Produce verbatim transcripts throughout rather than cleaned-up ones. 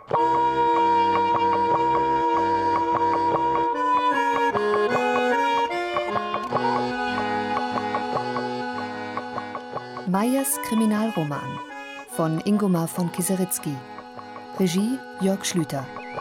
Meyers Kriminalroman von Ingomar von Kieseritzky. Regie Jörg Schlüter.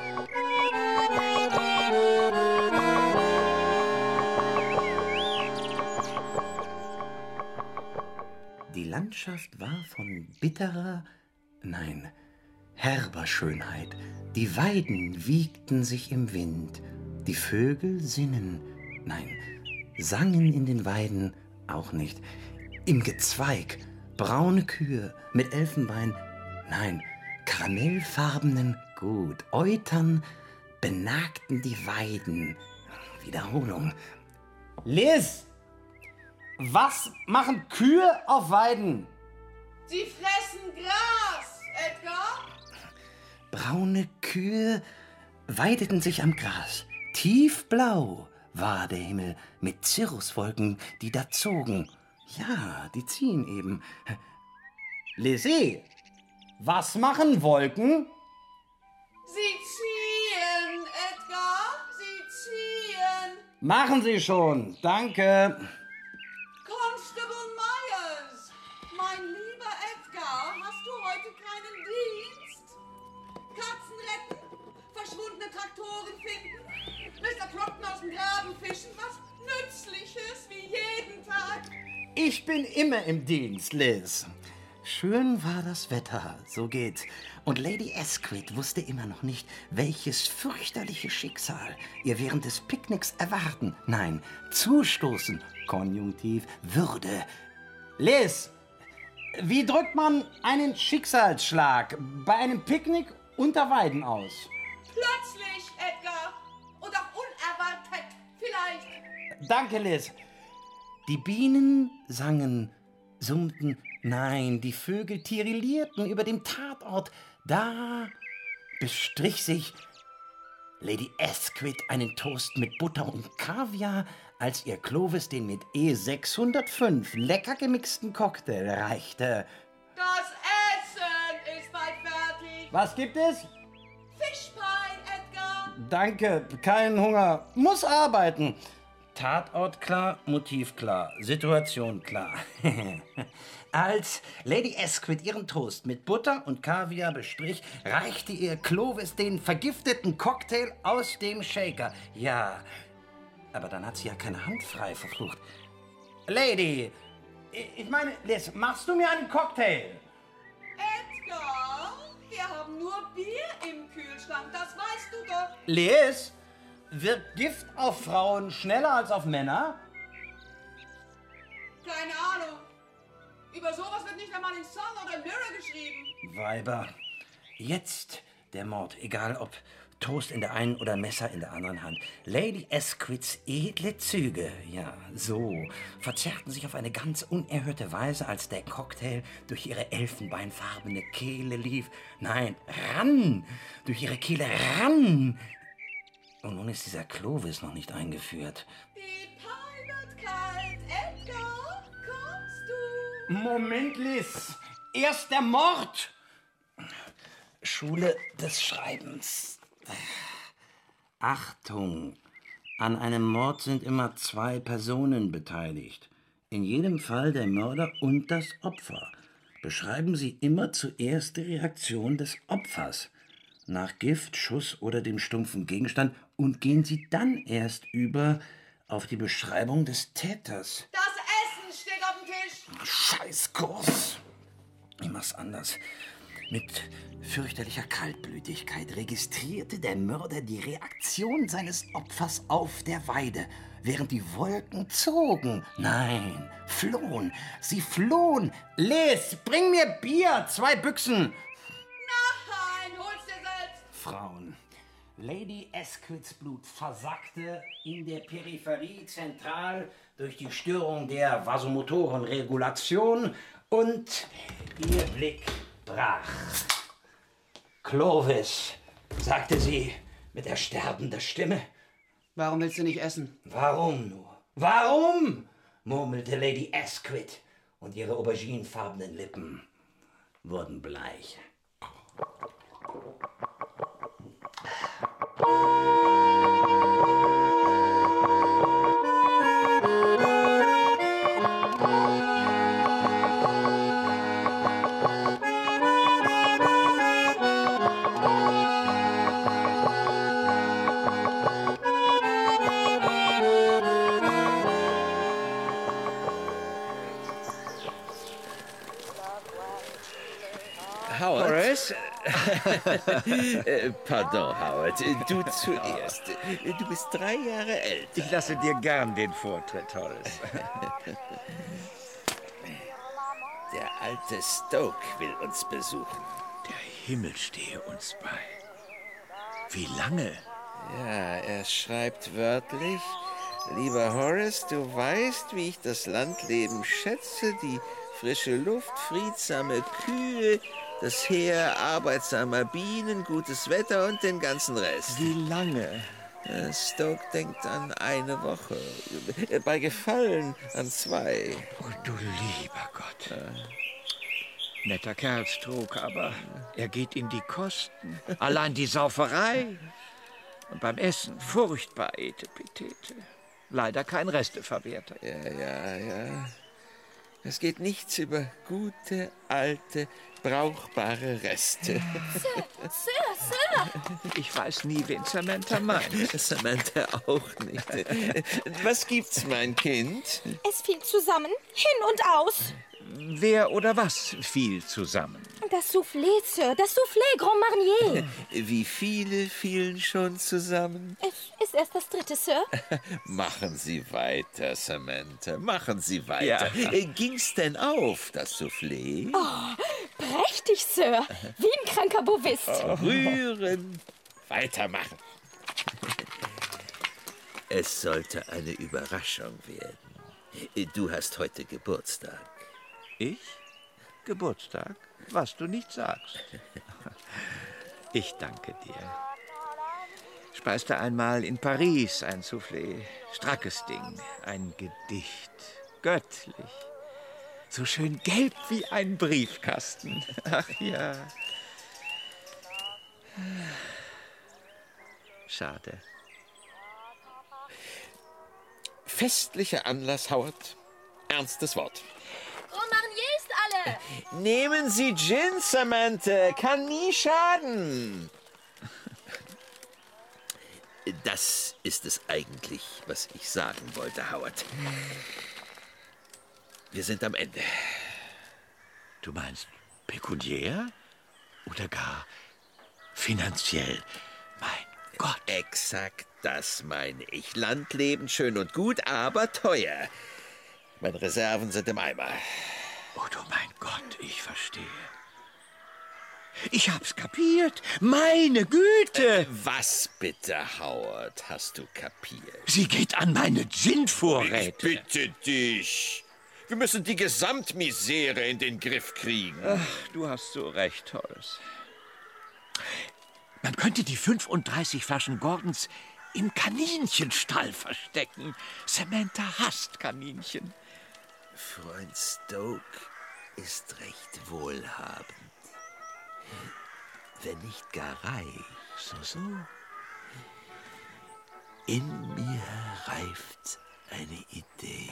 Die Landschaft war von bitterer, nein, herber Schönheit. Die Weiden wiegten sich im Wind. Die Vögel sinnen, nein, sangen in den Weiden auch nicht. Im Gezweig braune Kühe mit Elfenbein, nein, karamellfarbenen, gut, Eutern benagten die Weiden. Wiederholung. Liz! Was machen Kühe auf Weiden? Sie fressen Gras, Edgar. Braune Kühe weideten sich am Gras. Tiefblau war der Himmel mit Cirruswolken, die da zogen. Ja, die ziehen eben. Lizzie, was machen Wolken? Sie ziehen, Edgar, sie ziehen. Machen sie schon, danke. Constable Myers, mein lieber Edgar, hast du heute keinen Dienst? Katzen retten, verschwundene Traktoren finden, Mister Procton aus dem Graben fischen, was Nützliches wie jeden Tag. Ich bin immer im Dienst, Liz. Schön war das Wetter, so geht's. Und Lady Esquith wusste immer noch nicht, welches fürchterliche Schicksal ihr während des Picknicks erwarten, nein, zustoßen, Konjunktiv, würde. Liz, wie drückt man einen Schicksalsschlag bei einem Picknick unter Weiden aus? Plötzlich, Edgar. Und auch unerwartet, vielleicht. Danke, Liz. Die Bienen sangen, summten, nein, die Vögel tirillierten über dem Tatort. Da bestrich sich Lady Esquith einen Toast mit Butter und Kaviar, als ihr Clovis den mit E sechshundertfünf lecker gemixten Cocktail reichte. Das Essen ist bald fertig. Was gibt es? Fischpie, Edgar. Danke, kein Hunger. Muss arbeiten. Tatort klar, Motiv klar, Situation klar. Als Lady Esquith ihren Toast mit Butter und Kaviar bestrich, reichte ihr Clovis den vergifteten Cocktail aus dem Shaker. Ja, aber dann hat sie ja keine Hand frei, verflucht. Lady, ich meine, Liz, machst du mir einen Cocktail? Edgar, wir haben nur Bier im Kühlschrank, das weißt du doch. Liz? Wirkt Gift auf Frauen schneller als auf Männer? Keine Ahnung. Über sowas wird nicht einmal in Sun oder Mirror geschrieben. Weiber, jetzt der Mord, egal ob Toast in der einen oder Messer in der anderen Hand. Lady Esquiths edle Züge, ja, so, verzerrten sich auf eine ganz unerhörte Weise, als der Cocktail durch ihre elfenbeinfarbene Kehle lief. Nein, ran! Durch ihre Kehle ran! Und nun ist dieser Clovis noch nicht eingeführt. Die Pie wird kalt. Edgar, kommst du? Moment, Liz. Erst der Mord. Schule des Schreibens. Achtung! An einem Mord sind immer zwei Personen beteiligt. In jedem Fall der Mörder und das Opfer. Beschreiben Sie immer zuerst die Reaktion des Opfers. Nach Gift, Schuss oder dem stumpfen Gegenstand und gehen Sie dann erst über auf die Beschreibung des Täters. Das Essen steht auf dem Tisch. Scheißkurs. Ich mach's anders. Mit fürchterlicher Kaltblütigkeit registrierte der Mörder die Reaktion seines Opfers auf der Weide, während die Wolken zogen. Nein, flohen. Sie flohen. Liz, bring mir Bier, zwei Büchsen. Nein, hol's dir selbst. Frauen. Lady Esquiths Blut versackte in der Peripherie zentral durch die Störung der Vasomotorenregulation und ihr Blick brach. Clovis, sagte sie mit ersterbender Stimme. Warum willst du nicht essen? Warum nur? Warum? Murmelte Lady Esquith und ihre auberginefarbenen Lippen wurden bleich. Horace? Pardon, Howard. Du zuerst. Du bist drei Jahre älter. Ich lasse dir gern den Vortritt, Horace. Der alte Stoke will uns besuchen. Der Himmel stehe uns bei. Wie lange? Ja, er schreibt wörtlich: Lieber Horace, du weißt, wie ich das Landleben schätze, die frische Luft, friedsame Kühe, das Heer arbeitsamer Bienen, gutes Wetter und den ganzen Rest. Wie lange? Äh, Stoke denkt an eine Woche. Äh, Bei Gefallen an zwei. Oh, du lieber Gott. Netter Kerl, Stoke, aber er geht in die Kosten. Allein die Sauferei. Und beim Essen furchtbar Etepetete. Leider kein Resteverwerter. Ja, ja, ja. Es geht nichts über gute, alte, brauchbare Reste. Sir, Sir, Sir! Ich weiß nie, wen Samantha meint. Samantha auch nicht. Was gibt's, mein Kind? Es fiel zusammen, hin und aus. Wer oder was fiel zusammen? Das Soufflé, Sir, das Soufflé Grand Marnier. Wie viele fielen schon zusammen? Es ist erst das dritte, Sir. Machen Sie weiter, Samantha, machen Sie weiter. Ja. Ging's denn auf, das Soufflé? Oh, prächtig, Sir, wie ein kranker Bovist. Oh, rühren, weitermachen. Es sollte eine Überraschung werden. Du hast heute Geburtstag. Ich? Geburtstag? Was du nicht sagst. Ich danke dir. Speiste einmal in Paris ein Soufflé. Strackes Ding, ein Gedicht. Göttlich. So schön gelb wie ein Briefkasten. Ach ja. Schade. Festlicher Anlass, Howard. Ernstes Wort. Grand Marnier ist alle. Nehmen Sie Gin, Samantha. Kann nie schaden. Das ist es eigentlich, was ich sagen wollte, Howard. Wir sind am Ende. Du meinst pekuniär oder gar finanziell? Mein Gott. Exakt das meine ich. Landleben schön und gut, aber teuer. Meine Reserven sind im Eimer. Oh du mein Gott, ich verstehe. Ich hab's kapiert. Meine Güte. Äh, was bitte, Howard, hast du kapiert? Sie geht an meine Gin-Vorräte. Ich bitte dich. Wir müssen die Gesamtmisere in den Griff kriegen. Ach, du hast so recht, Horace. Man könnte die fünfunddreißig Flaschen Gordons im Kaninchenstall verstecken. Samantha hasst Kaninchen. Freund Stoke ist recht wohlhabend. Wenn nicht gar reich. So, so. In mir reift eine Idee.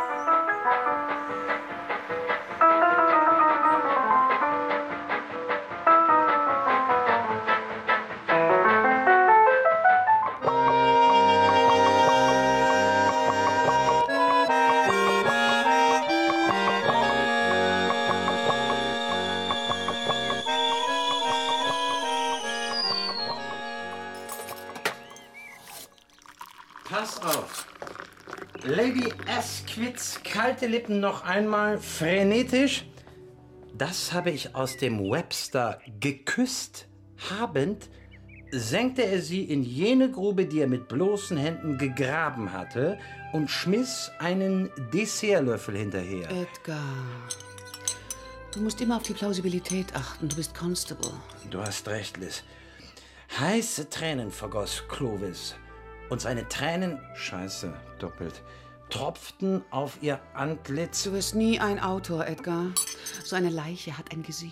Pass auf. Lady Asquiths kalte Lippen noch einmal frenetisch. Das habe ich aus dem Webster geküsst. Habend senkte er sie in jene Grube, die er mit bloßen Händen gegraben hatte, und schmiss einen Dessertlöffel hinterher. Edgar, du musst immer auf die Plausibilität achten. Du bist Constable. Du hast recht, Liz. Heiße Tränen vergoss Clovis. Und seine Tränen, scheiße, doppelt, tropften auf ihr Antlitz. Du wirst nie ein Autor, Edgar. So eine Leiche hat ein Gesicht,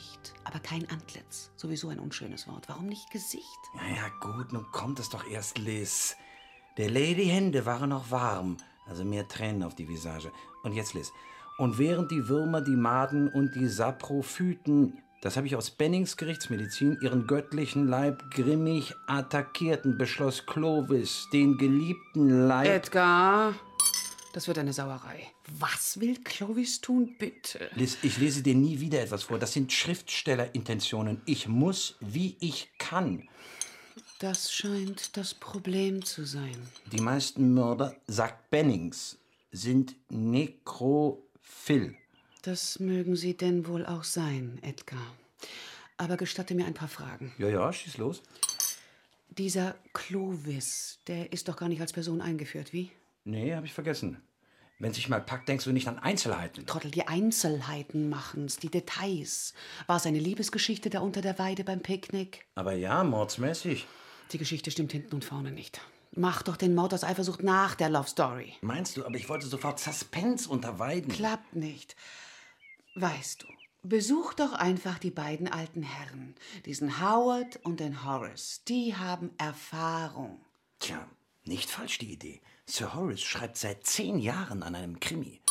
Aber kein Antlitz. Sowieso ein unschönes Wort. Warum nicht Gesicht? Ja, ja, gut, nun kommt es doch erst, Liz. Der Lady Hände waren noch warm, also mehr Tränen auf die Visage. Und jetzt, Liz. Und während die Würmer, die Maden und die Saprophyten, das habe ich aus Bennings Gerichtsmedizin, ihren göttlichen Leib grimmig attackierten, beschloss Clovis, den geliebten Leib... Edgar, das wird eine Sauerei. Was will Clovis tun, bitte? Liz, ich lese dir nie wieder etwas vor. Das sind Schriftstellerintentionen. Ich muss, wie ich kann. Das scheint das Problem zu sein. Die meisten Mörder, sagt Bennings, sind nekrophil. Das mögen sie denn wohl auch sein, Edgar. Aber gestatte mir ein paar Fragen. Ja, ja, schieß los. Dieser Clovis, der ist doch gar nicht als Person eingeführt, wie? Nee, hab ich vergessen. Wenn sich mal packt, denkst du nicht an Einzelheiten. Trottel, die Einzelheiten machen's, die Details. War es eine Liebesgeschichte da unter der Weide beim Picknick? Aber ja, mordsmäßig. Die Geschichte stimmt hinten und vorne nicht. Mach doch den Mord aus Eifersucht nach der Love Story. Meinst du, aber ich wollte sofort Suspense unterweiden. Klappt nicht. Weißt du, besuch doch einfach die beiden alten Herren. Diesen Howard und den Horace. Die haben Erfahrung. Tja, nicht falsch die Idee. Sir Horace schreibt seit zehn Jahren an einem Krimi.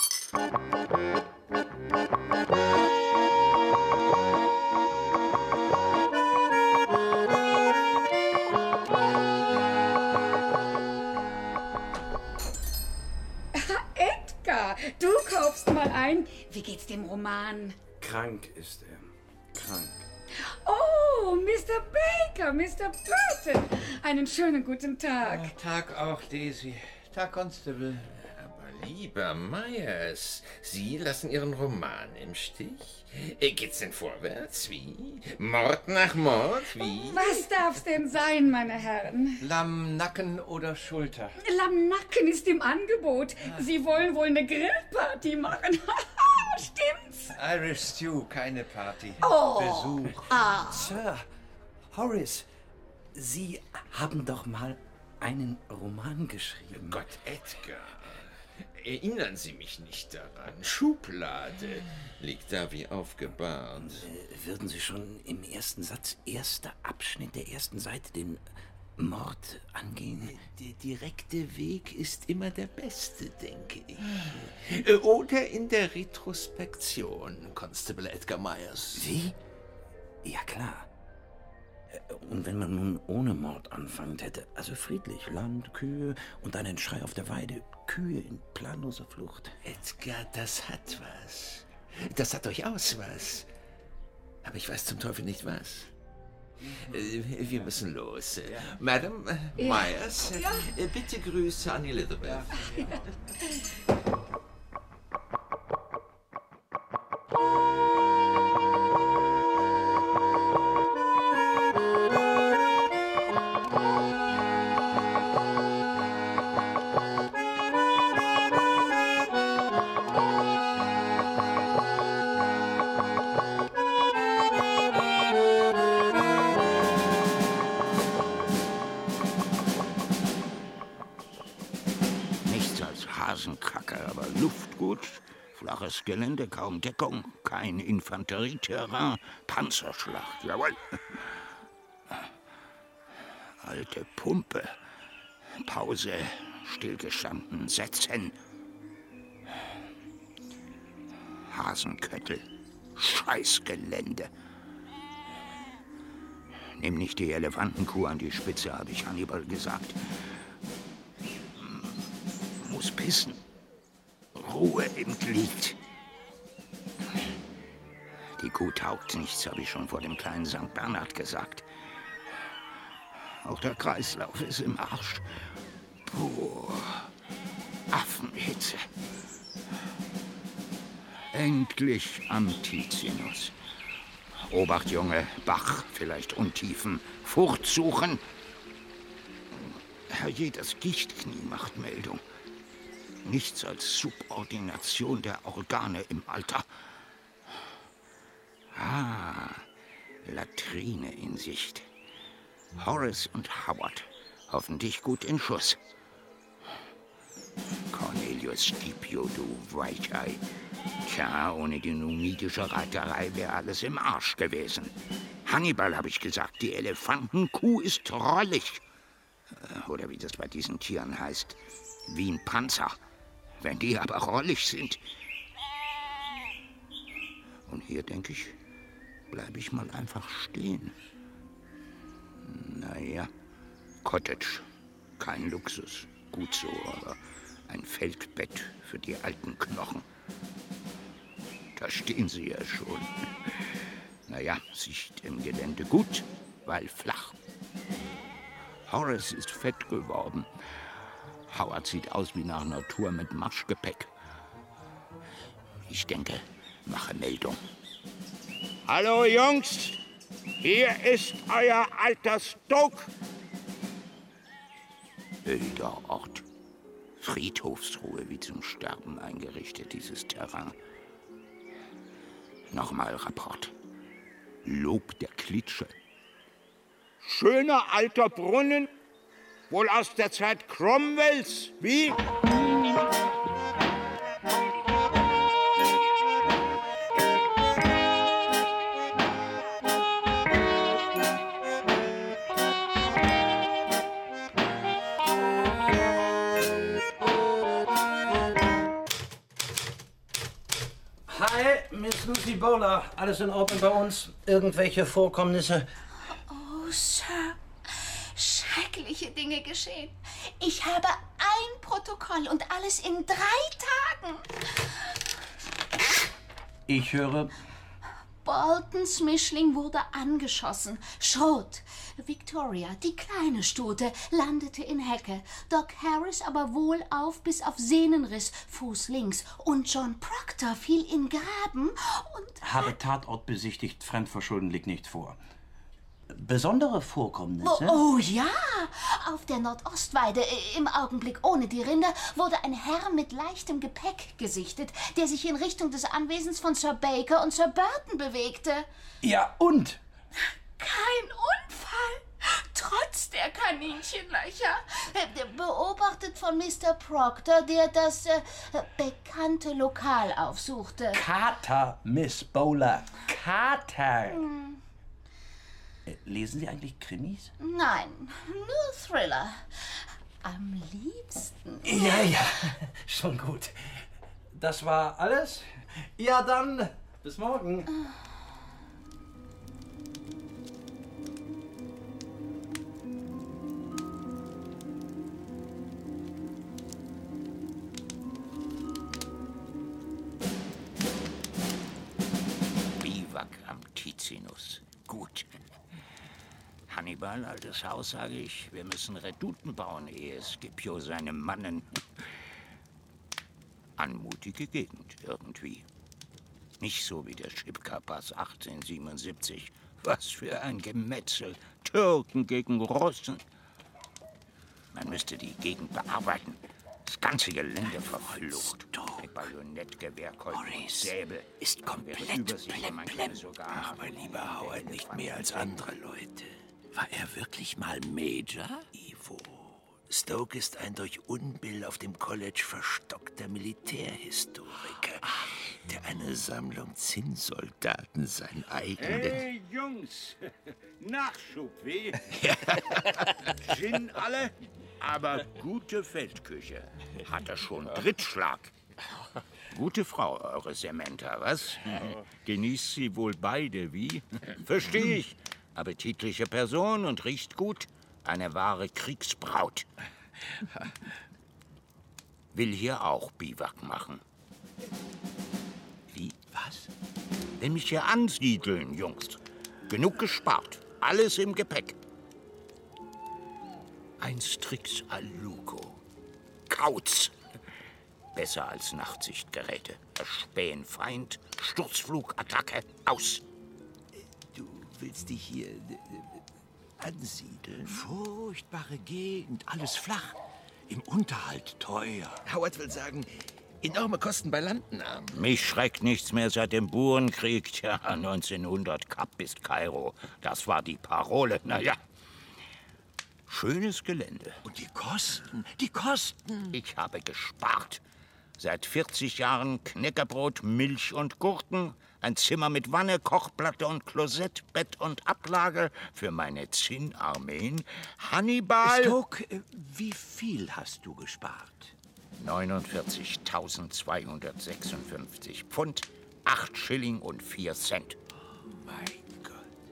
Edgar, du kaufst mal ein. Wie geht's dem Roman? Krank ist er. Krank. Oh, Mister Baker, Mister Burton. Einen schönen guten Tag. Ja, Tag auch, Daisy. Tag, Constable. Aber lieber Myers, Sie lassen Ihren Roman im Stich? Geht's denn vorwärts? Wie? Mord nach Mord? Wie? Was darf's denn sein, meine Herren? Lamm, Nacken oder Schulter? Lammnacken ist im Angebot. Sie wollen wohl eine Grillparty machen. Stimmt's? Irish Stew, keine Party. Oh. Besuch. Ah. Sir Horace, Sie haben doch mal einen Roman geschrieben. Gott, Edgar. Erinnern Sie mich nicht daran. Schublade liegt da wie aufgebahrt. Äh, würden Sie schon im ersten Satz, erster Abschnitt der ersten Seite, den Mord angehen? Der direkte Weg ist immer der beste, denke ich. Oder in der Retrospektion, Constable Edgar Myers. Wie? Ja, klar. Und wenn man nun ohne Mord anfangen hätte, also friedlich, Land, Kühe und einen Schrei auf der Weide, Kühe in planloser Flucht. Edgar, das hat was. Das hat durchaus was. Aber ich weiß zum Teufel nicht was. Äh, Wir müssen los. Ja. Madam äh, Ja. Myers, Ja. äh, bitte Grüße an Elizabeth. Ja. Nichts als Hasenkacke, aber Luft gut. Flaches Gelände, kaum Deckung, kein Infanterieterrain, Panzerschlacht, jawohl. Alte Pumpe, Pause, stillgestanden, setzen. Hasenköttel, Scheißgelände. Nimm nicht die Elefantenkuh an die Spitze, habe ich Hannibal gesagt. Muss pissen. Ruhe im Glied. Die Kuh taugt nichts, habe ich schon vor dem kleinen Sankt Bernhard gesagt. Auch der Kreislauf ist im Arsch. Puh, Affenhitze. Endlich Antizinus. Obacht, Junge, Bach, vielleicht Untiefen. Furcht suchen. Herrje, das Gichtknie macht Meldung. Nichts als Subordination der Organe im Alter. Ah, Latrine in Sicht. Horace und Howard, hoffentlich gut in Schuss. Cornelius Scipio, du Weichei. Tja, ohne die numidische Reiterei wäre alles im Arsch gewesen. Hannibal, habe ich gesagt, die Elefantenkuh ist rollig. Oder wie das bei diesen Tieren heißt, wie ein Panzer. Wenn die aber rollig sind. Und hier, denke ich, bleibe ich mal einfach stehen. Naja, Cottage. Kein Luxus. Gut so, aber ein Feldbett für die alten Knochen. Da stehen sie ja schon. Naja, Sicht im Gelände gut, weil flach. Horace ist fett geworden. Howard sieht aus wie nach einer Tour mit Marschgepäck. Ich denke, mache Meldung. Hallo Jungs, hier ist euer alter Stoke. Öder Ort. Friedhofsruhe wie zum Sterben eingerichtet, dieses Terrain. Nochmal Rapport. Lob der Klitsche. Schöner alter Brunnen, wohl aus der Zeit Cromwells, wie? Hi, Miss Lucy Bowler. Alles in Ordnung bei uns? Irgendwelche Vorkommnisse? Oh, Sir. Schreckliche Dinge geschehen. Ich habe ein Protokoll und alles in drei Tagen. Ich höre... Boltons Mischling wurde angeschossen. Schrot. Victoria, die kleine Stute, landete in Hecke. Doc Harris aber wohlauf bis auf Sehnenriss, Fuß links. Und John Proctor fiel in Graben und... Habe Tatort besichtigt, Fremdverschulden liegt nicht vor. Besondere Vorkommnisse? Oh, oh ja, auf der Nordostweide, im Augenblick ohne die Rinder, wurde ein Herr mit leichtem Gepäck gesichtet, der sich in Richtung des Anwesens von Sir Baker und Sir Burton bewegte. Ja, und? Kein Unfall, trotz der Kaninchenlöcher. Beobachtet von Mister Proctor, der das äh, bekannte Lokal aufsuchte. Kater, Miss Bowler, Kater. Hm. Lesen Sie eigentlich Krimis? Nein, nur Thriller. Am liebsten. Ja, ja, schon gut. Das war alles? Ja, dann bis morgen. Biwak am Tizinus. Gut. Hannibal, altes Haus, sage ich, wir müssen Redouten bauen, ehe Scipio seinem Mannen... Anmutige Gegend, irgendwie. Nicht so wie der Schipka-Pass achtzehnhundertsiebenundsiebzig. Was für ein Gemetzel. Türken gegen Russen. Man müsste die Gegend bearbeiten. Das ganze Gelände verflucht. Mit Bajonettgewehr, Kolben und Säbel. Ist komplett blem, Ach, mein lieber Howard, nicht mehr als andere Leute. War er wirklich mal Major? Ivo. Stoke ist ein durch Unbill auf dem College verstockter Militärhistoriker, der eine Sammlung Zinnsoldaten sein eigenen... Hey, Jungs! Nachschub, wie? Gin alle? Aber gute Feldküche. Hat er schon Drittschlag. Gute Frau, eure Samantha, was? Genießt sie wohl beide, wie? Verstehe ich. Appetitliche Person und riecht gut. Eine wahre Kriegsbraut. Will hier auch Biwak machen. Wie? Was? Will mich hier ansiedeln, Jungs. Genug gespart. Alles im Gepäck. Ein Strix Alugo. Kauz. Besser als Nachtsichtgeräte. Erspähen Feind. Sturzflugattacke. Aus. Du willst dich hier ansiedeln? Furchtbare Gegend. Alles flach. Im Unterhalt teuer. Howard will sagen, enorme Kosten bei Landnahmen. Mich schreckt nichts mehr seit dem Burenkrieg. Tja, neunzehnhundert, Kap bis Kairo. Das war die Parole. Naja. Schönes Gelände. Und die Kosten, die Kosten. Ich habe gespart. Seit vierzig Jahren Knäckebrot, Milch und Gurken, ein Zimmer mit Wanne, Kochplatte und Klosett, Bett und Ablage für meine Zinnarmeen. Hannibal... Stoke, wie viel hast du gespart? neunundvierzigtausendzweihundertsechsundfünfzig Pfund, acht Schilling und vier Cent. Oh mein Gott.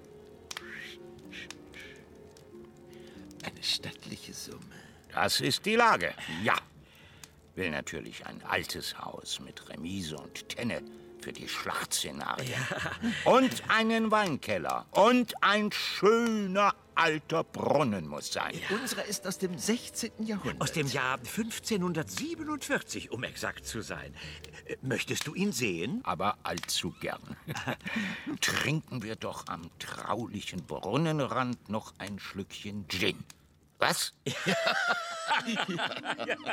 Eine stattliche Summe. Das ist die Lage, ja. Will natürlich ein altes Haus mit Remise und Tenne für die Schlachtszenarien. Ja. Und einen Weinkeller. Und ein schöner alter Brunnen muss sein. Ja. Unserer ist aus dem sechzehnten Jahrhundert. Aus dem Jahr fünfzehnhundertsiebenundvierzig, um exakt zu sein. Möchtest du ihn sehen? Aber allzu gern. Trinken wir doch am traulichen Brunnenrand noch ein Schlückchen Gin. Was? Ja. Ja.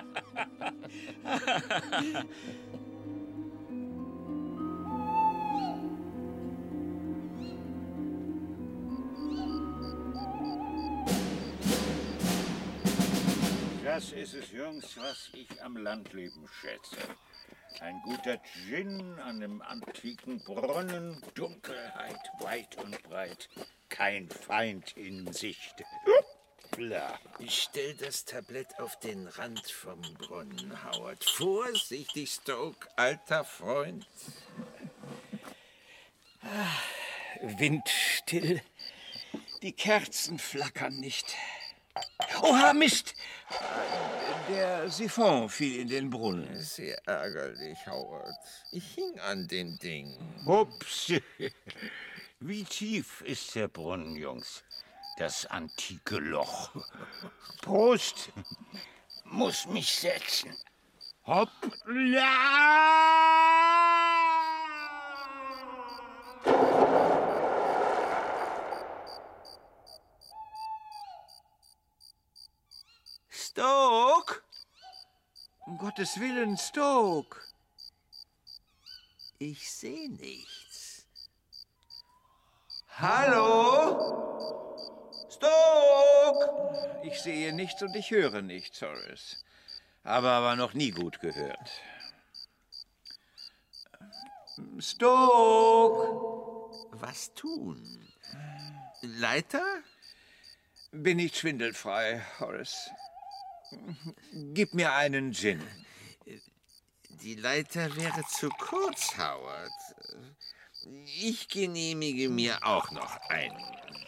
Das ist es, Jungs, was ich am Landleben schätze. Ein guter Gin an einem antiken Brunnen, Dunkelheit weit und breit, kein Feind in Sicht. Klar. Ich stell das Tablett auf den Rand vom Brunnen, Howard. Vorsichtig, Stoke, alter Freund. Windstill. Die Kerzen flackern nicht. Oha, Mist! Der Siphon fiel in den Brunnen. Sehr ärgerlich, Howard. Ich hing an dem Ding. Ups. Wie tief ist der Brunnen, Jungs? Das antike Loch. Prost! Muss mich setzen. Hoppla! Stoke! Um Gottes Willen, Stoke! Ich sehe nichts. Hallo? Stoke! Ich sehe nichts und ich höre nichts, Horace. Aber aber noch nie gut gehört. Stoke! Was tun? Leiter? Bin nicht schwindelfrei, Horace. Gib mir einen Gin. Die Leiter wäre zu kurz, Howard. Ich genehmige mir auch noch einen.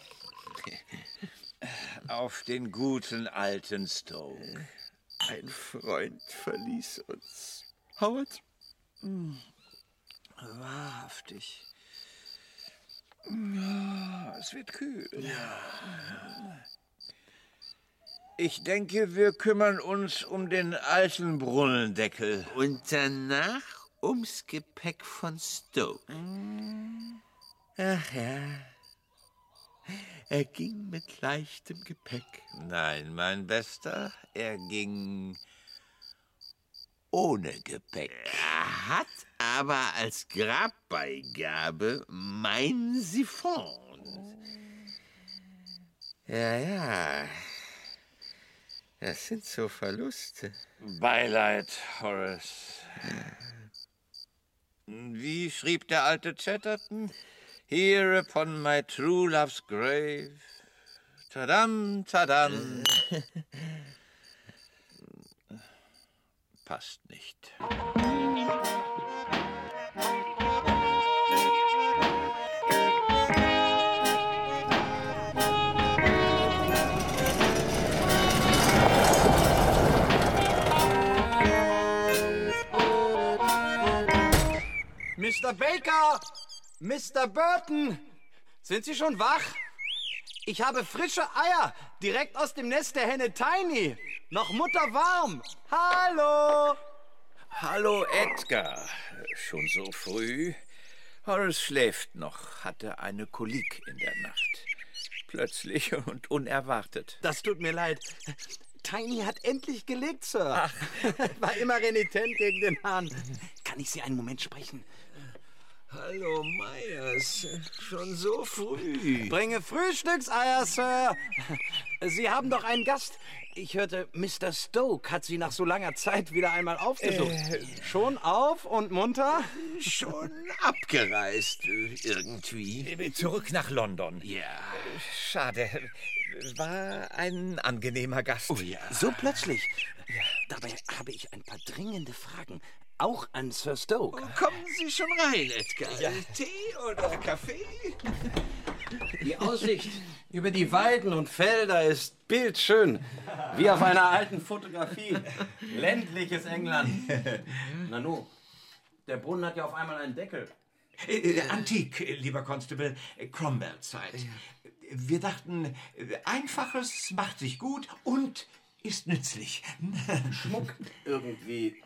Auf den guten alten Stoke. Ein Freund verließ uns. Howard? Wahrhaftig. Ja, es wird kühl. Ja. Ich denke, wir kümmern uns um den alten Brunnendeckel. Und danach ums Gepäck von Stoke. Ach ja. Er ging mit leichtem Gepäck. Nein, mein Bester, er ging ohne Gepäck. Er hat aber als Grabbeigabe mein Siphon. Ja, ja. Das sind so Verluste. Beileid, Horace. Wie schrieb der alte Chatterton? Here upon my true love's grave. Tadam, tadam. Passt nicht. Mister Baker! Mister Burton! Sind Sie schon wach? Ich habe frische Eier, direkt aus dem Nest der Henne Tiny. Noch mutterwarm. Hallo! Hallo, Edgar. Schon so früh? Horace schläft noch, hatte eine Kolik in der Nacht. Plötzlich und unerwartet. Das tut mir leid. Tiny hat endlich gelegt, Sir. Ach. War immer renitent gegen den Hahn. Kann ich Sie einen Moment sprechen? Hallo, Myers. Schon so früh. Bringe Frühstückseier, Sir. Sie haben doch einen Gast. Ich hörte, Mister Stoke hat Sie nach so langer Zeit wieder einmal aufgesucht. Äh, schon auf und munter? Schon abgereist, irgendwie. Zurück nach London. Ja. Schade. War ein angenehmer Gast. Oh ja. So plötzlich. Ja. Dabei habe ich ein paar dringende Fragen. Auch an Sir Stoke. Oh, kommen Sie schon rein, Edgar. Ja. Tee oder Kaffee? Die Aussicht über die Weiden und Felder ist bildschön. Wie auf einer alten Fotografie. Ländliches England. Nanu, der Brunnen hat ja auf einmal einen Deckel. Äh, antik, lieber Constable. Cromwell-Zeit. Wir dachten, Einfaches macht sich gut und ist nützlich. Schmuck irgendwie.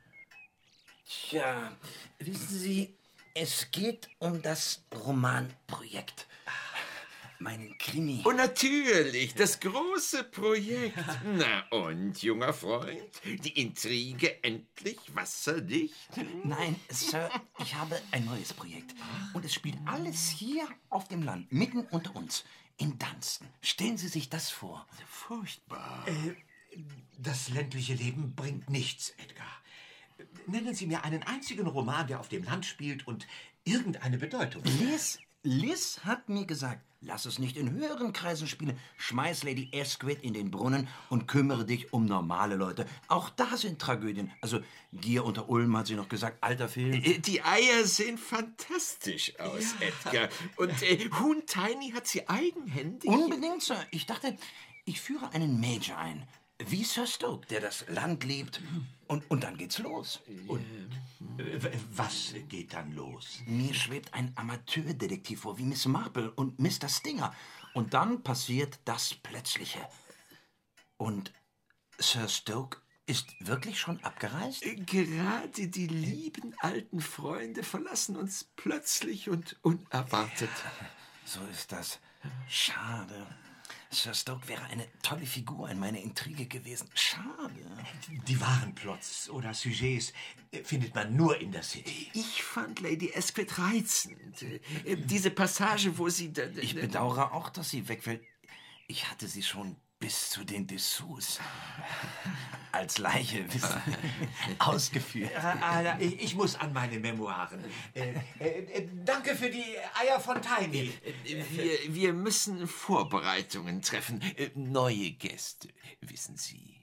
Tja, wissen Sie, es geht um das Romanprojekt. Meinen Krimi. Oh, natürlich, das große Projekt. Na und, junger Freund, die Intrige endlich wasserdicht? Nein, Sir, ich habe ein neues Projekt. Und es spielt alles hier auf dem Land, mitten unter uns, in Dunstan. Stellen Sie sich das vor. Furchtbar. Äh, das ländliche Leben bringt nichts, Edgar. Nennen Sie mir einen einzigen Roman, der auf dem Land spielt und irgendeine Bedeutung hat. Liz, Liz hat mir gesagt, lass es nicht in höheren Kreisen spielen. Schmeiß Lady Esquith in den Brunnen und kümmere dich um normale Leute. Auch da sind Tragödien. Also Gier unter Ulm, hat sie noch gesagt, alter Film. Die Eier sehen fantastisch aus, ja. Edgar. Und äh, Huhn Tiny hat sie eigenhändig. Unbedingt, Sir. Ich dachte, ich führe einen Major ein. Wie Sir Stoke, der das Land liebt. Und, und dann geht's los. Und was geht dann los? Mir schwebt ein Amateurdetektiv vor, wie Miss Marple und Mister Stinger. Und dann passiert das Plötzliche. Und Sir Stoke ist wirklich schon abgereist? Gerade die lieben alten Freunde verlassen uns plötzlich und unerwartet. Ja, so ist das. Schade. Sir Stoke wäre eine tolle Figur in meiner Intrige gewesen. Schade. Die wahren Plots oder Sujets findet man nur in der City. Ich fand Lady Esquith reizend. Diese Passage, wo sie... Ich bedauere auch, dass sie wegfällt. Ich hatte sie schon bis zu den Dessous als Leiche wissen, ausgeführt. Äh, äh, ich muss an meine Memoiren. Äh, äh, danke für die Eier von Tiny. Wir, wir müssen Vorbereitungen treffen. Neue Gäste, wissen Sie.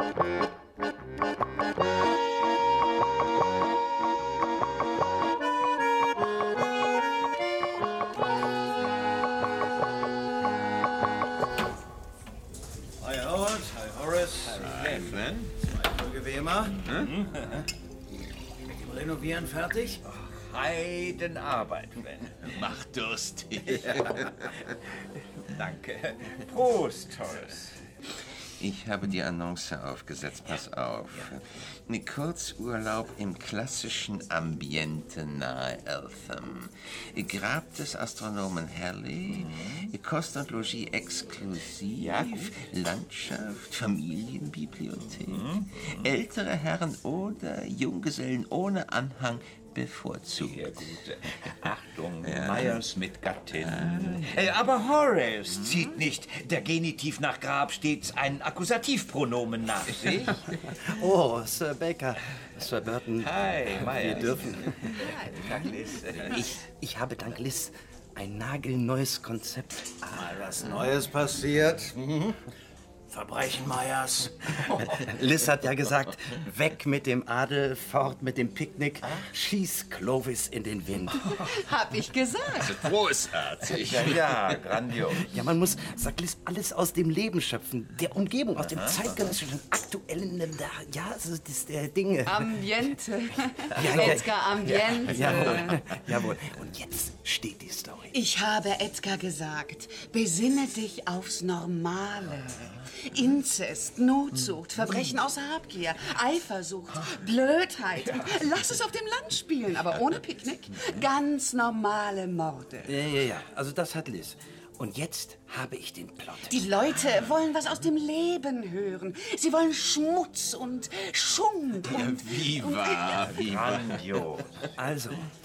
Glenn. Zwei Flüge wie immer. Hm? Mit dem Renovieren fertig? Heidenarbeit, Glenn. Macht durstig. Ja. Danke. Prost, Horace. Ich habe die Annonce aufgesetzt, pass auf. Ein Kurzurlaub im klassischen Ambiente nahe Eltham. Grab des Astronomen Halley, mhm. Kost und Logis exklusiv, ja, Landschaft, Familienbibliothek, mhm. ältere Herren oder Junggesellen ohne Anhang bevorzugt. Sehr gut. Achtung, ja. Myers mit Gattin. Ah. Aber Horace hm? zieht nicht der Genitiv nach Grab stets ein Akkusativpronomen nach sich. Oh, Sir Baker, Sir Burton. Hi, Myers. Wir dürfen. Hi, dank Liz. Ich, ich habe dank Liz ein nagelneues Konzept. Mal was Neues passiert. Mhm. Verbrechen, Myers. Liz hat ja gesagt, weg mit dem Adel, fort mit dem Picknick, schieß Clovis in den Wind. Hab ich gesagt. Großartig. Ja, ja, grandios. Ja, man muss, sagt Liz, alles aus dem Leben schöpfen, der Umgebung, aus dem zeitgenössischen, aktuellen, ja, das ist der Dinge. Ambiente. Ja, ja, Edgar, Ambiente. Ja, jawohl, jawohl. Und jetzt steht die Story. Ich habe Edgar gesagt, besinne dich aufs Normale. Inzest, Notzucht, Verbrechen außer Habgier, Eifersucht, Blödheit. Lass es auf dem Land spielen, aber ohne Picknick. Ganz normale Morde. Ja, ja, ja. Also das hat Liz. Und jetzt habe ich den Plot. Die Leute wollen was aus dem Leben hören. Sie wollen Schmutz und Schund und... Ja, wie wahr, wie grandios. Also,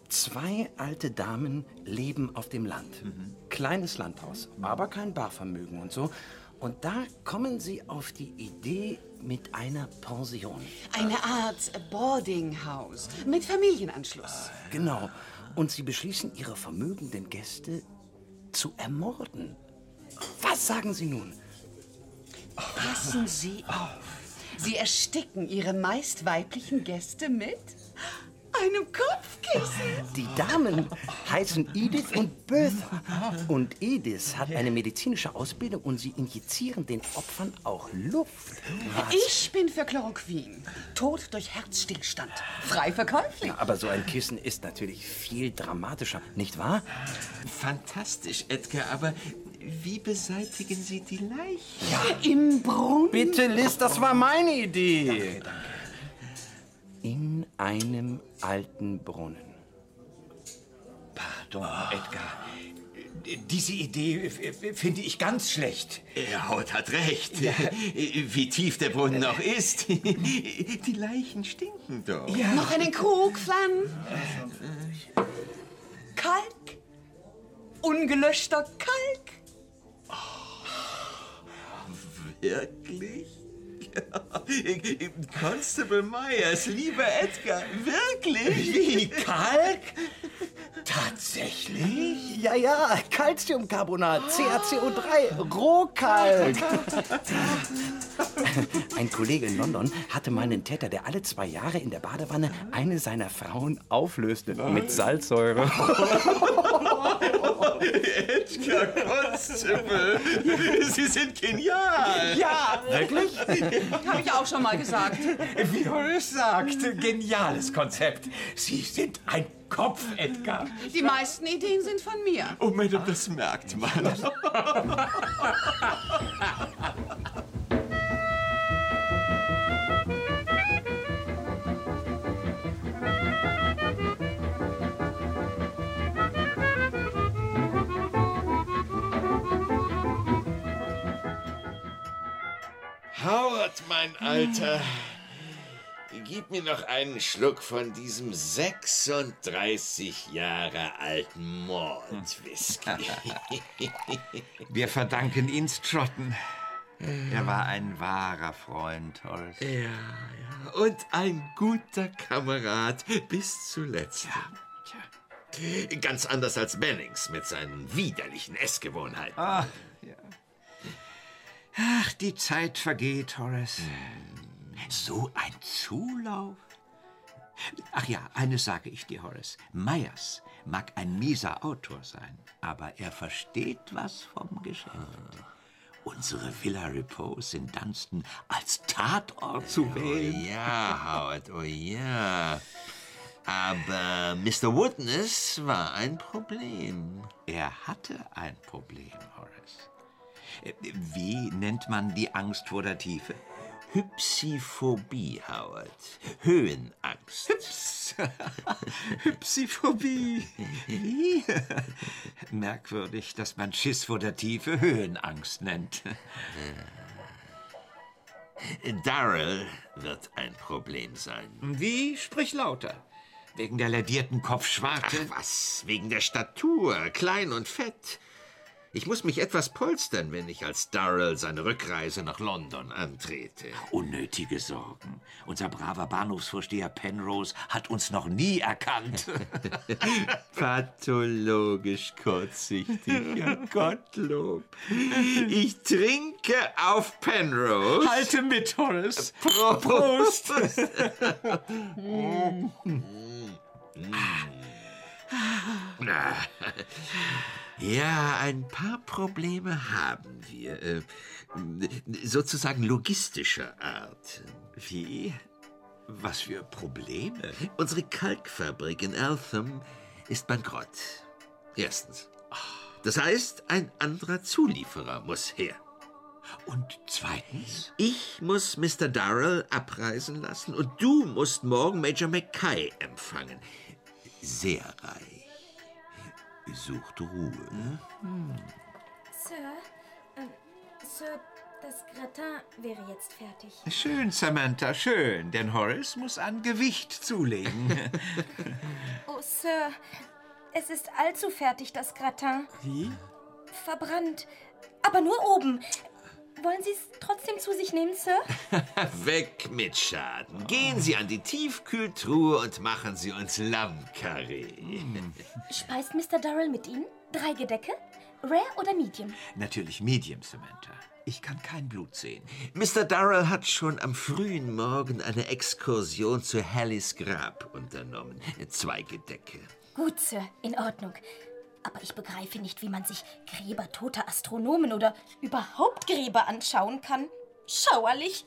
Zwei alte Damen leben auf dem Land. Mhm. Kleines Landhaus, aber kein Barvermögen und so. Und da kommen sie auf die Idee mit einer Pension. Eine Art Boardinghouse mit Familienanschluss. Genau. Und sie beschließen, ihre vermögenden Gäste zu ermorden. Was sagen Sie nun? Passen Sie auf. Sie ersticken Ihre meist weiblichen Gäste mit einem Kopfkissen. Die Damen heißen Edith und Bertha. Und Edith hat eine medizinische Ausbildung und sie injizieren den Opfern auch Luft. Was? Ich bin für Chloroquin. Tod durch Herzstillstand. Frei verkäuflich. Ja, aber so ein Kissen ist natürlich viel dramatischer, nicht wahr? Fantastisch, Edgar, aber wie beseitigen Sie die Leiche? Ja. Im Brunnen. Bitte, Liz, das war meine Idee. Danke, danke. In einem alten Brunnen. Pardon, Edgar. Diese Idee finde ich ganz schlecht. Er hat recht. Ja. Wie tief der Brunnen noch ist. Die Leichen stinken doch. Ja. Noch einen Krug, Flan. Kalk. Ungelöschter Kalk. Oh, wirklich? Constable Myers, lieber Edgar, wirklich? Wie, Kalk? Tatsächlich? Ja, ja, Calciumcarbonat, C a C O drei, Rohkalk. Ein Kollege in London hatte mal einen Täter, der alle zwei Jahre in der Badewanne eine seiner Frauen auflöste mit Salzsäure. Edgar Constable, Sie sind genial. Ja. Wirklich? Habe ich auch schon mal gesagt. Wie Horace sagt, geniales Konzept. Sie sind ein Kopf, Edgar. Die meisten Ideen sind von mir. Oh, Madame, das merkt man. Howard, mein Alter, gib mir noch einen Schluck von diesem sechsunddreißig Jahre alten Malt-Whisky. Wir verdanken ihn Stroughton. Er war ein wahrer Freund, Horace. Ja, ja. Und ein guter Kamerad bis zuletzt. Ja, ja. Ganz anders als Bennings mit seinen widerlichen Essgewohnheiten. Ach, ja. Ach, die Zeit vergeht, Horace. So ein Zulauf. Ach ja, eines sage ich dir, Horace. Myers mag ein mieser Autor sein, aber er versteht was vom Geschäft. Unsere Villa Repose in Dunstan als Tatort zu wählen. Oh ja, Howard, oh ja. Aber Mister Woodness war ein Problem. Er hatte ein Problem, Horace. Wie nennt man die Angst vor der Tiefe? Hypsiphobie, Howard. Höhenangst. Hyps. Hypsiphobie. Wie? Merkwürdig, dass man Schiss vor der Tiefe Höhenangst nennt. Darrell wird ein Problem sein. Wie? Sprich lauter. Wegen der ledierten Kopfschwarte? Ach was, wegen der Statur, klein und fett. Ich muss mich etwas polstern, wenn ich als Darrell seine Rückreise nach London antrete. Unnötige Sorgen. Unser braver Bahnhofsvorsteher Penrose hat uns noch nie erkannt. Pathologisch kurzsichtig, ja Gottlob. Ich trinke auf Penrose. Halte mit, Horace. Prost. Prost. Ja, ein paar Probleme haben wir. Äh, sozusagen logistischer Art. Wie? Was für Probleme? Unsere Kalkfabrik in Eltham ist bankrott. Erstens. Das heißt, ein anderer Zulieferer muss her. Und zweitens? Ich muss Mister Darrell abreisen lassen und du musst morgen Major Mackay empfangen. Sehr reich. Sucht Ruhe. Sir, ähm, Sir Das Gratin wäre jetzt fertig. Schön, Samantha, schön, denn Horace muss an Gewicht zulegen. Oh, Sir, es ist allzu fertig, das Gratin. Wie? Verbrannt, aber nur oben. Wollen Sie es trotzdem zu sich nehmen, Sir? Weg mit Schaden. Gehen Sie an die Tiefkühltruhe und machen Sie uns Lammkarree. Speist Mister Darrell mit Ihnen? Drei Gedecke? Rare oder Medium? Natürlich Medium, Samantha. Ich kann kein Blut sehen. Mister Darrell hat schon am frühen Morgen eine Exkursion zu Halleys Grab unternommen. Zwei Gedecke. Gut, Sir, in Ordnung. Aber ich begreife nicht, wie man sich Gräber toter Astronomen oder überhaupt Gräber anschauen kann. Schauerlich.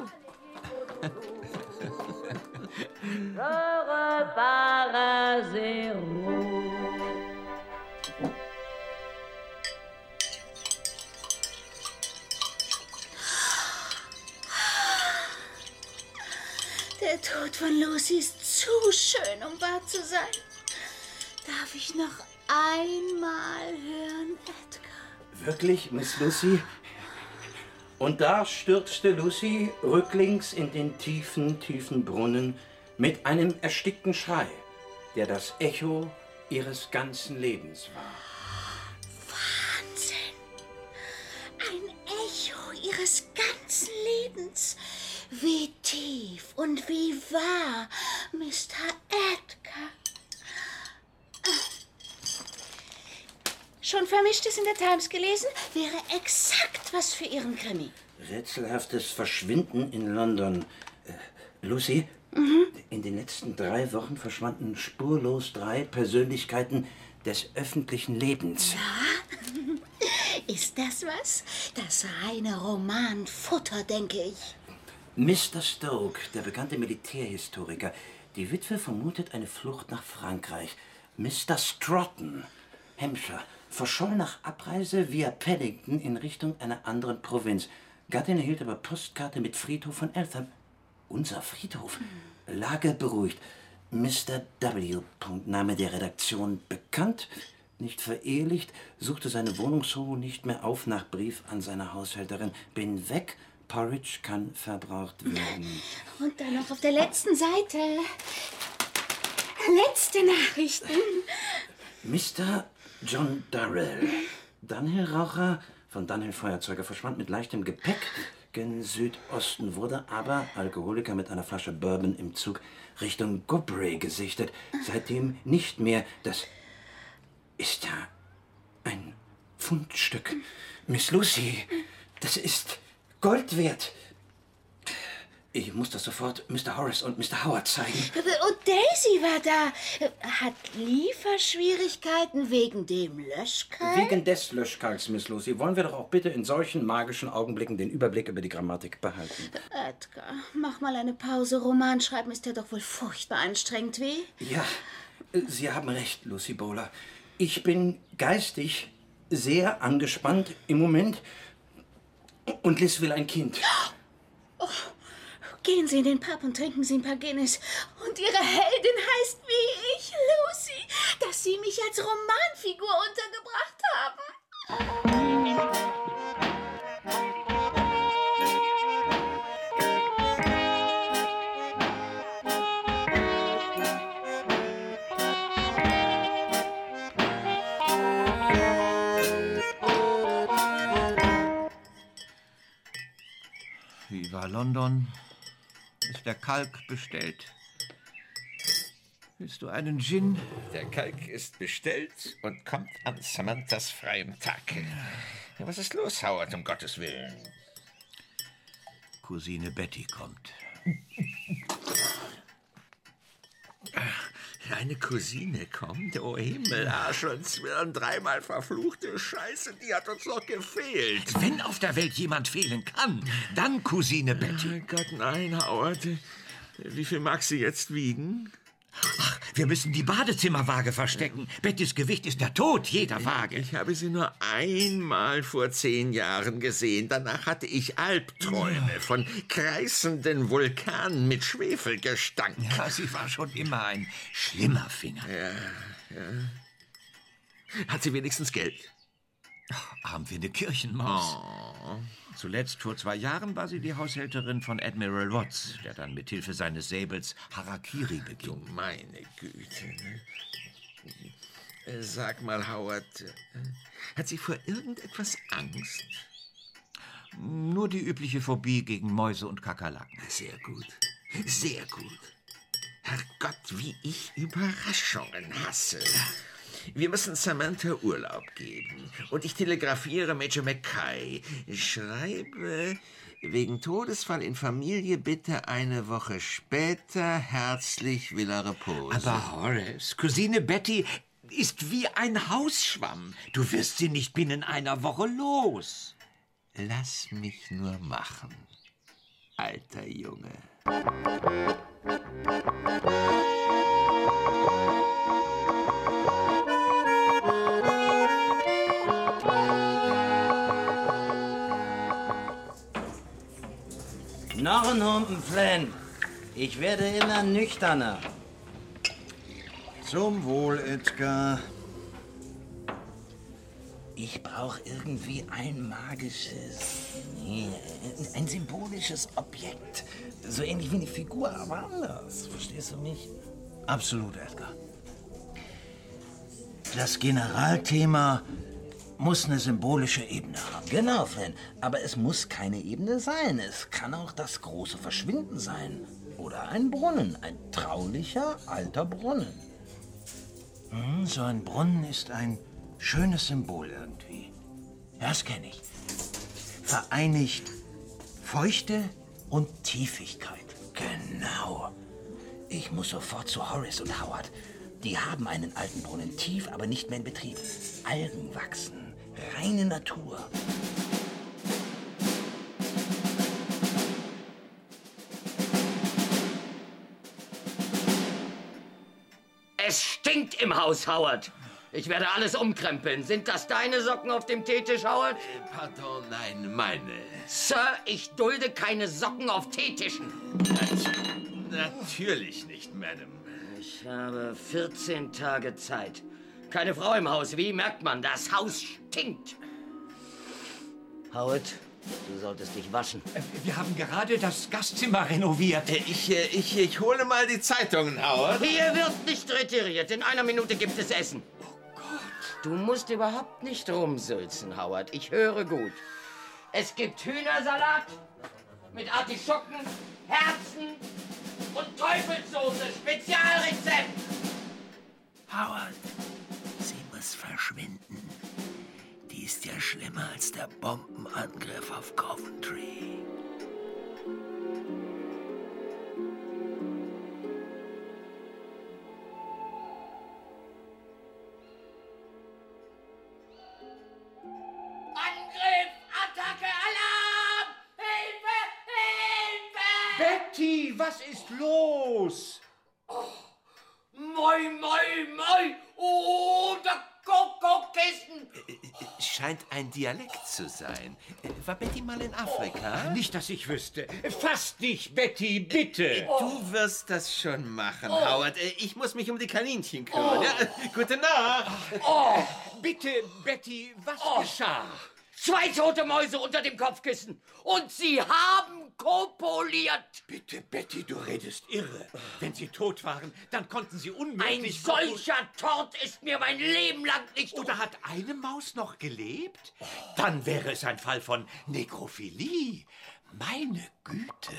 Der Tod von Lucy ist zu schön, um wahr zu sein. Darf ich noch einmal hören, Edgar? Wirklich, Miss Lucy? Und da stürzte Lucy rücklings in den tiefen, tiefen Brunnen mit einem erstickten Schrei, der das Echo ihres ganzen Lebens war. Wahnsinn! Ein Echo ihres ganzen Lebens. Wie tief und wie wahr, Mister Edgar. Schon Vermischtes in der Times gelesen? Wäre exakt was für Ihren Krimi. Rätselhaftes Verschwinden in London. Äh, Lucy, Mhm. in den letzten drei Wochen verschwanden spurlos drei Persönlichkeiten des öffentlichen Lebens. Ja? Ist das was? Das reine Romanfutter, denke ich. Mister Stoke, der bekannte Militärhistoriker. Die Witwe vermutet eine Flucht nach Frankreich. Mister Stratton, Hampshire, verscholl nach Abreise via Paddington in Richtung einer anderen Provinz. Gattin erhielt aber Postkarte mit Friedhof von Eltham. Unser Friedhof? Lage beruhigt. Mister W. Name der Redaktion bekannt, nicht verehelicht, suchte seine Wohnungsruhe nicht mehr auf nach Brief an seine Haushälterin. Bin weg, Porridge kann verbraucht werden. Und dann noch auf der letzten Seite. Letzte Nachrichten. Mister John Darrell, Dunhill-Raucher von Dunhill-Feuerzeuger, verschwand mit leichtem Gepäck gen Südosten, wurde aber Alkoholiker mit einer Flasche Bourbon im Zug Richtung Gobray gesichtet. Seitdem nicht mehr. Das ist ja ein Fundstück. Miss Lucy, das ist Gold wert. Ich muss das sofort Mister Horace und Mister Howard zeigen. Und Daisy war da. Hat Lieferschwierigkeiten wegen dem Löschkalk? Wegen des Löschkalks, Miss Lucy, wollen wir doch auch bitte in solchen magischen Augenblicken den Überblick über die Grammatik behalten. Edgar, mach mal eine Pause. Roman schreiben ist ja doch wohl furchtbar anstrengend, wie? Ja, Sie haben recht, Lucy Bowler. Ich bin geistig sehr angespannt im Moment. Und Liz will ein Kind. Oh. Gehen Sie in den Pub und trinken Sie ein paar Guinness. Und Ihre Heldin heißt wie ich, Lucy, dass Sie mich als Romanfigur untergebracht haben. Viva London. Ist der Kalk bestellt? Willst du einen Gin? Der Kalk ist bestellt und kommt an Samanthas freiem Tag. Was ist los, Howard, um Gottes Willen? Cousine Betty kommt. Eine Cousine kommt? Oh Himmel, Arsch und Zwirn, dreimal verfluchte Scheiße, die hat uns doch gefehlt. Wenn auf der Welt jemand fehlen kann, dann Cousine Betty. Oh Gott, nein, Howard. Wie viel mag sie jetzt wiegen? Ach, wir müssen die Badezimmerwaage verstecken. Bettys Gewicht ist der Tod jeder Waage. Ich habe sie nur einmal vor zehn Jahren gesehen. Danach hatte ich Albträume von kreisenden Vulkanen mit Schwefelgestank. Ja, sie war schon immer ein schlimmer Finger. Ja, ja. Hat sie wenigstens Geld? arm wie eine Kirchenmaus. Oh. Zuletzt, vor zwei Jahren, war sie die Haushälterin von Admiral Watts, der dann mit Hilfe seines Säbels Harakiri beging. Du meine Güte. Ne? Sag mal, Howard, hat sie vor irgendetwas Angst? Nur die übliche Phobie gegen Mäuse und Kakerlaken. Sehr gut, sehr gut. Herrgott, wie ich Überraschungen hasse. Wir müssen Samantha Urlaub geben. Und ich telegrafiere Major Mackay. Ich schreibe, wegen Todesfall in Familie bitte eine Woche später. Herzlich Villa Repose. Aber Horace, Cousine Betty ist wie ein Hausschwamm. Du wirst sie nicht binnen einer Woche los. Lass mich nur machen, alter Junge. Noch ein Humpen, Flan. Ich werde immer nüchterner. Zum Wohl, Edgar. Ich brauche irgendwie ein magisches, nee, ein symbolisches Objekt. So ähnlich wie eine Figur, aber anders. Verstehst du mich? Absolut, Edgar. Das Generalthema muss eine symbolische Ebene haben. Genau, Flan. Aber es muss keine Ebene sein. Es kann auch das große Verschwinden sein. Oder ein Brunnen. Ein traulicher, alter Brunnen. Hm, so ein Brunnen ist ein schönes Symbol irgendwie. Das kenne ich. Vereinigt Feuchte und Tiefigkeit. Genau. Ich muss sofort zu Horace und Howard. Die haben einen alten Brunnen tief, aber nicht mehr in Betrieb. Algen wachsen. Reine Natur. Es stinkt im Haus, Howard. Ich werde alles umkrempeln. Sind das deine Socken auf dem Teetisch, Howard? Äh, pardon, nein, meine. Sir, ich dulde keine Socken auf Teetischen. Nat- natürlich nicht, Madame. Ich habe vierzehn Tage Zeit. Keine Frau im Haus. Wie merkt man? Das Haus stinkt. Howard, du solltest dich waschen. Wir haben gerade das Gastzimmer renoviert. Ich, ich, ich hole mal die Zeitungen, Howard. Hier wird nicht retiriert. In einer Minute gibt es Essen. Oh Gott. Du musst überhaupt nicht rumsülzen, Howard. Ich höre gut. Es gibt Hühnersalat mit Artischocken, Herzen und Teufelssoße. Spezialrezept. Howard, sie muss verschwinden. Die ist ja schlimmer als der Bombenangriff auf Coventry. Angriff! Attacke! Alarm! Hilfe! Hilfe! Betty, was ist los? Oh, moi, moi, moi! Oh, der Kokokissen! Scheint ein Dialekt zu sein. War Betty mal in Afrika? Nicht, dass ich wüsste. Fass dich, Betty, bitte. Du wirst das schon machen, oh. Howard. Ich muss mich um die Kaninchen kümmern. Oh. Ja, gute Nacht. Oh, bitte, Betty, was oh. geschah? Zwei tote Mäuse unter dem Kopfkissen. Und sie haben kopuliert. Bitte, Betty, du redest irre. Wenn sie tot waren, dann konnten sie unmöglich... Ein solcher Tort ist mir mein Leben lang nicht... Oder hat eine Maus noch gelebt? Dann wäre es ein Fall von Nekrophilie. Meine Güte.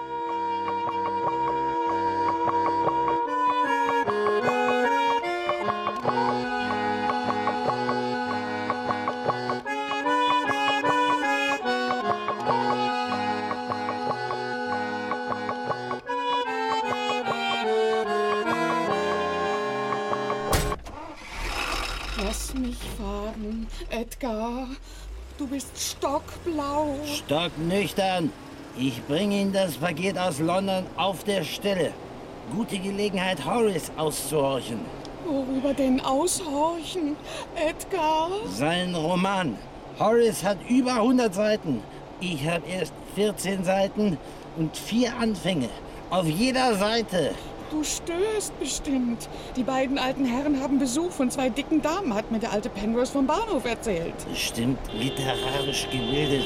Lass mich fahren, Edgar. Du bist stockblau. Stocknüchtern. Ich bringe Ihnen das Paket aus London auf der Stelle. Gute Gelegenheit, Horace auszuhorchen. Worüber denn aushorchen, Edgar? Sein Roman. Horace hat über hundert Seiten. Ich habe erst vierzehn Seiten und vier Anfänge. Auf jeder Seite Du stößt bestimmt. Die beiden alten Herren haben Besuch von zwei dicken Damen, hat mir der alte Penrose vom Bahnhof erzählt. Bestimmt literarisch gebildet.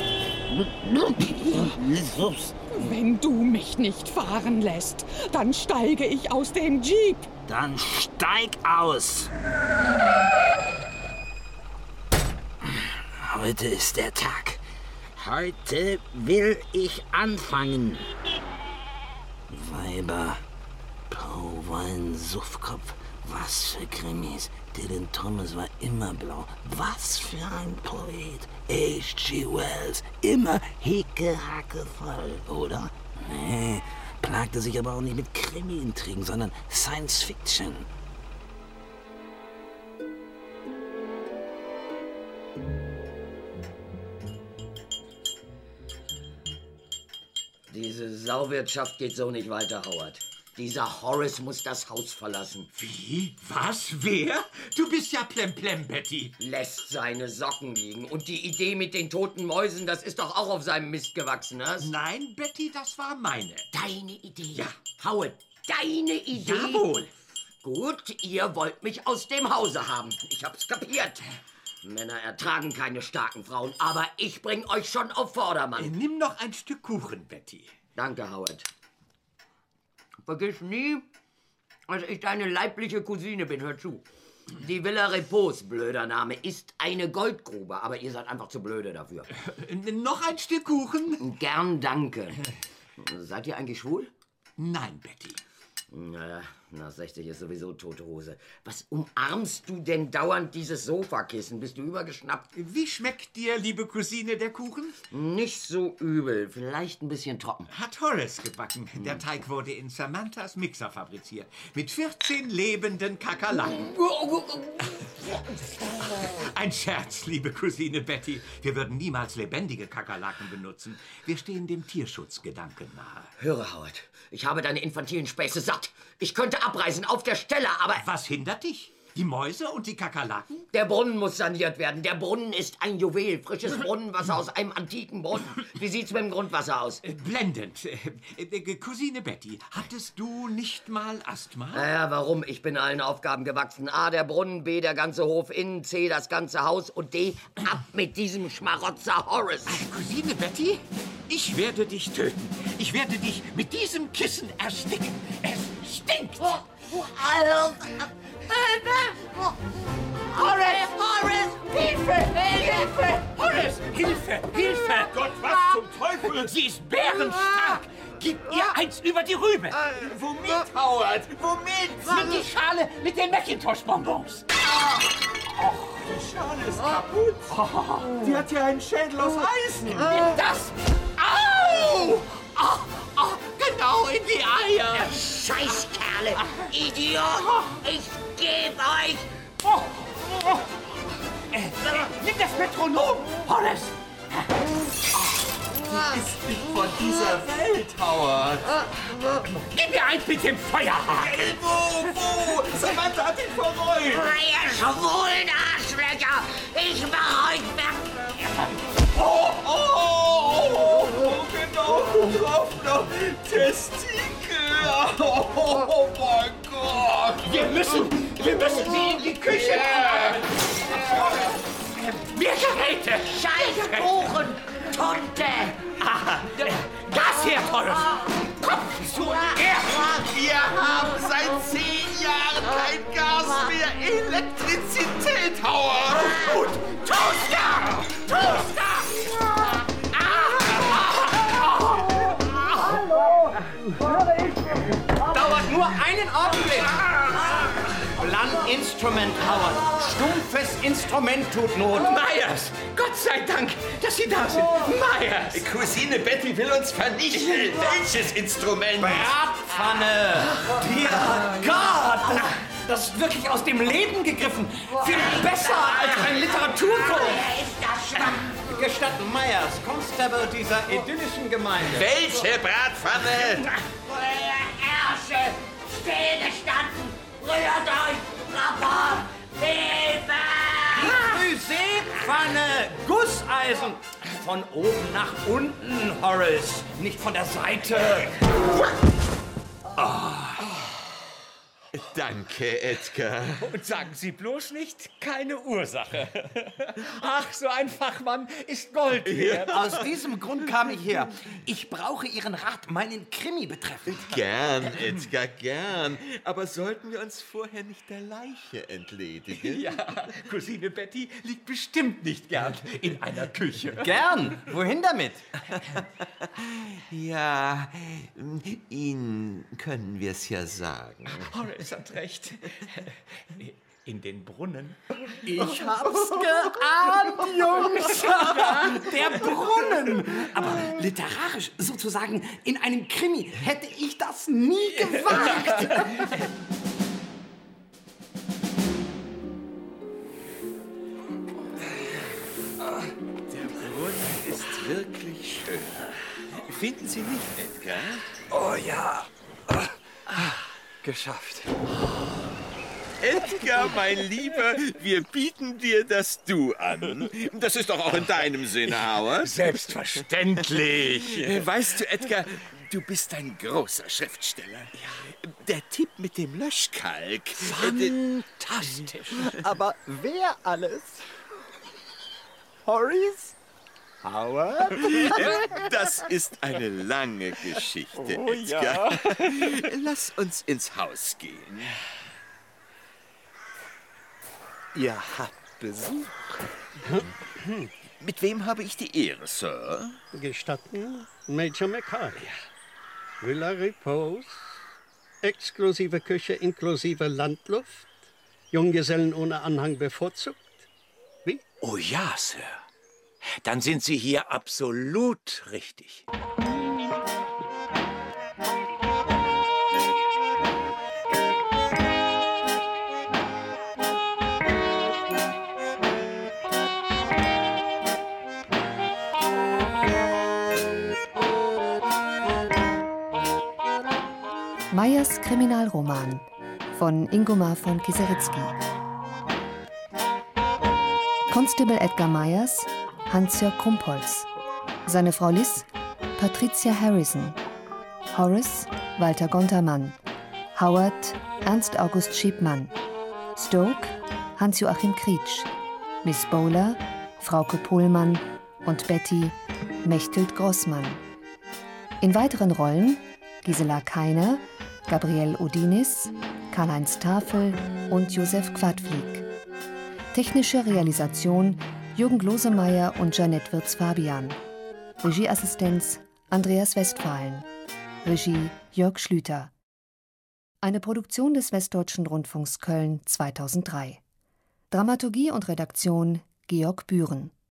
Wenn du mich nicht fahren lässt, dann steige ich aus dem Jeep. Dann steig aus. Heute ist der Tag. Heute will ich anfangen. Weiber, Powein, Suffkopf, was für Krimis. Dylan Thomas war immer blau. Was für ein Poet. H G Wells, immer hickehackevoll, oder? Nee, plagte sich aber auch nicht mit Krimi-Intrigen, sondern Science Fiction. Diese Sauwirtschaft geht so nicht weiter, Howard. Dieser Horace muss das Haus verlassen. Wie? Was? Wer? Du bist ja plemplem, Betty. Lässt seine Socken liegen. Und die Idee mit den toten Mäusen, das ist doch auch auf seinem Mist gewachsen, hast? Nein, Betty, das war meine. Deine Idee? Ja. Howard, deine Idee? Jawohl. Gut, ihr wollt mich aus dem Hause haben. Ich hab's kapiert. Männer ertragen keine starken Frauen, aber ich bring euch schon auf Vordermann. Äh, nimm noch ein Stück Kuchen, Betty. Danke, Howard. Vergiss nie, dass ich deine leibliche Cousine bin. Hör zu. Die Villa Repose, blöder Name, ist eine Goldgrube, aber ihr seid einfach zu blöde dafür. Äh, noch ein Stück Kuchen? Gern, danke. Seid ihr eigentlich schwul? Nein, Betty. Naja, nach sechzig ist sowieso tote Hose. Was umarmst du denn dauernd dieses Sofakissen? Bist du übergeschnappt? Wie schmeckt dir, liebe Cousine, der Kuchen? Nicht so übel, vielleicht ein bisschen trocken. Hat Horace gebacken. Der Teig wurde in Samanthas Mixer fabriziert. Mit vierzehn lebenden Kakerlaken. Ein Scherz, liebe Cousine Betty. Wir würden niemals lebendige Kakerlaken benutzen. Wir stehen dem Tierschutzgedanken nahe. Höre, Howard, ich habe deine infantilen Späße satt. Ich könnte abreisen auf der Stelle, aber... Was hindert dich? Die Mäuse und die Kakerlaken? Der Brunnen muss saniert werden. Der Brunnen ist ein Juwel. Frisches Brunnenwasser aus einem antiken Brunnen. Wie sieht's mit dem Grundwasser aus? Äh, blendend. Äh, äh, Cousine Betty, hattest du nicht mal Asthma? Naja, warum? Ich bin allen Aufgaben gewachsen. A, der Brunnen, B, der ganze Hof innen, C, das ganze Haus und D, ab mit diesem Schmarotzer Horace. Ach, Cousine Betty, ich werde dich töten. Ich werde dich mit diesem Kissen ersticken. Es stinkt. Oh, oh, Alter. Horace! Horace! Hilfe! Hilfe! Horace! Hilfe! Hilfe! Gott, was zum Teufel? Sie ist bärenstark! Gib ihr eins über die Rübe! Äh, womit, Howard? Womit? Nimm die Schale mit den Macintosh-Bonbons! Oh, die Schale ist kaputt! Oh. Die hat ja einen Schädel aus Eisen! Nimm das! Au! Oh, oh, genau in die Eier! Scheißkerle! Idiot! Ich geb euch! Oh, oh. Äh, nimm das Metronom, Horace! Die ist nicht von dieser Welt, Howard! Gib mir eins mit dem Feuerhaken! Wo, wo? Samantha hat ihn verrollt! Ihr schwulen Arschlöcher! Ich mach euch weg! Oh, oh, oh, oh, genau, getroffener Testikel! Oh, oh mein Gott! Wir müssen, wir müssen sie in die Küche! Mehr Geräte! Scheißkuchen! Tunte! Ah, Gas her, Horace! Komm, zu her! Wir haben seit zehn Jahren kein Gas mehr. Elektrizität, Howard! Gut! Toaster! Toaster! Dauert nur einen Augenblick. Blunt-Instrument, Howard. Stumpfes Instrument tut Not. Myers! Gott sei Dank, dass Sie da sind. Myers! Cousine Betty will uns vernichten. Welches Instrument? Bratpfanne. Dear God! Das ist wirklich aus dem Leben gegriffen. Viel besser als ein Literaturkurs. Ist das schwach? Gestatten, Myers, Constable dieser idyllischen Gemeinde. Welche Bratpfanne? Eure Ärsche! Stillgestanden! Rührt euch! Rapport! Hilfe! Seepfanne! Gusseisen! Von oben nach unten, Horace. Nicht von der Seite. Oh. Danke, Edgar. Und sagen Sie bloß nicht, keine Ursache. Ach, so ein Fachmann ist Gold wert. Aus diesem Grund kam ich her. Ich brauche Ihren Rat, meinen Krimi betreffend. Gern, Edgar, gern. Aber sollten wir uns vorher nicht der Leiche entledigen? Ja, Cousine Betty liegt bestimmt nicht gern in einer Küche. Gern. Wohin damit? Ja, Ihnen können wir es ja sagen. Horace hat recht. In den Brunnen. Ich hab's geahnt, Jungs. Der Brunnen. Aber literarisch, sozusagen in einem Krimi, hätte ich das nie gewagt. Der Brunnen ist wirklich schön. Finden Sie nicht, Edgar? Oh ja. Geschafft. Edgar, mein Lieber, wir bieten dir das Du an. Das ist doch auch in deinem Sinne, Howard. Selbstverständlich. Weißt du, Edgar, du bist ein großer Schriftsteller. Der Tipp mit dem Löschkalk. Fantastisch. Aber wer alles? Horace? Howard? Das ist eine lange Geschichte, Oh, Edgar. ja. Lass uns ins Haus gehen. Ihr habt Besuch. Mit wem habe ich die Ehre, Sir? Gestatten, Major Mackay. Villa Repose, exklusive Küche inklusive Landluft, Junggesellen ohne Anhang bevorzugt. Wie? Oh ja, Sir. Dann sind Sie hier absolut richtig. Meyers Kriminalroman von Ingomar von Kieseritzky. Constable Edgar Meyers, Hans-Jörg Krumpholz. Seine Frau Liz, Patricia Harrison. Horace, Walter Gontermann. Howard, Ernst August Schiebmann. Stoke, Hans-Joachim Krietsch. Miss Bowler, Frauke Pohlmann und Betty, Mechthild Grossmann. In weiteren Rollen Gisela Keiner, Gabriel Odinis, Karl-Heinz Tafel und Josef Quadflieg. Technische Realisation Jürgen Glosemeyer und Jeanette Wirz-Fabian. Regieassistenz Andreas Westphalen. Regie Jörg Schlüter. Eine Produktion des Westdeutschen Rundfunks Köln zweitausenddrei. Dramaturgie und Redaktion Georg Bühren.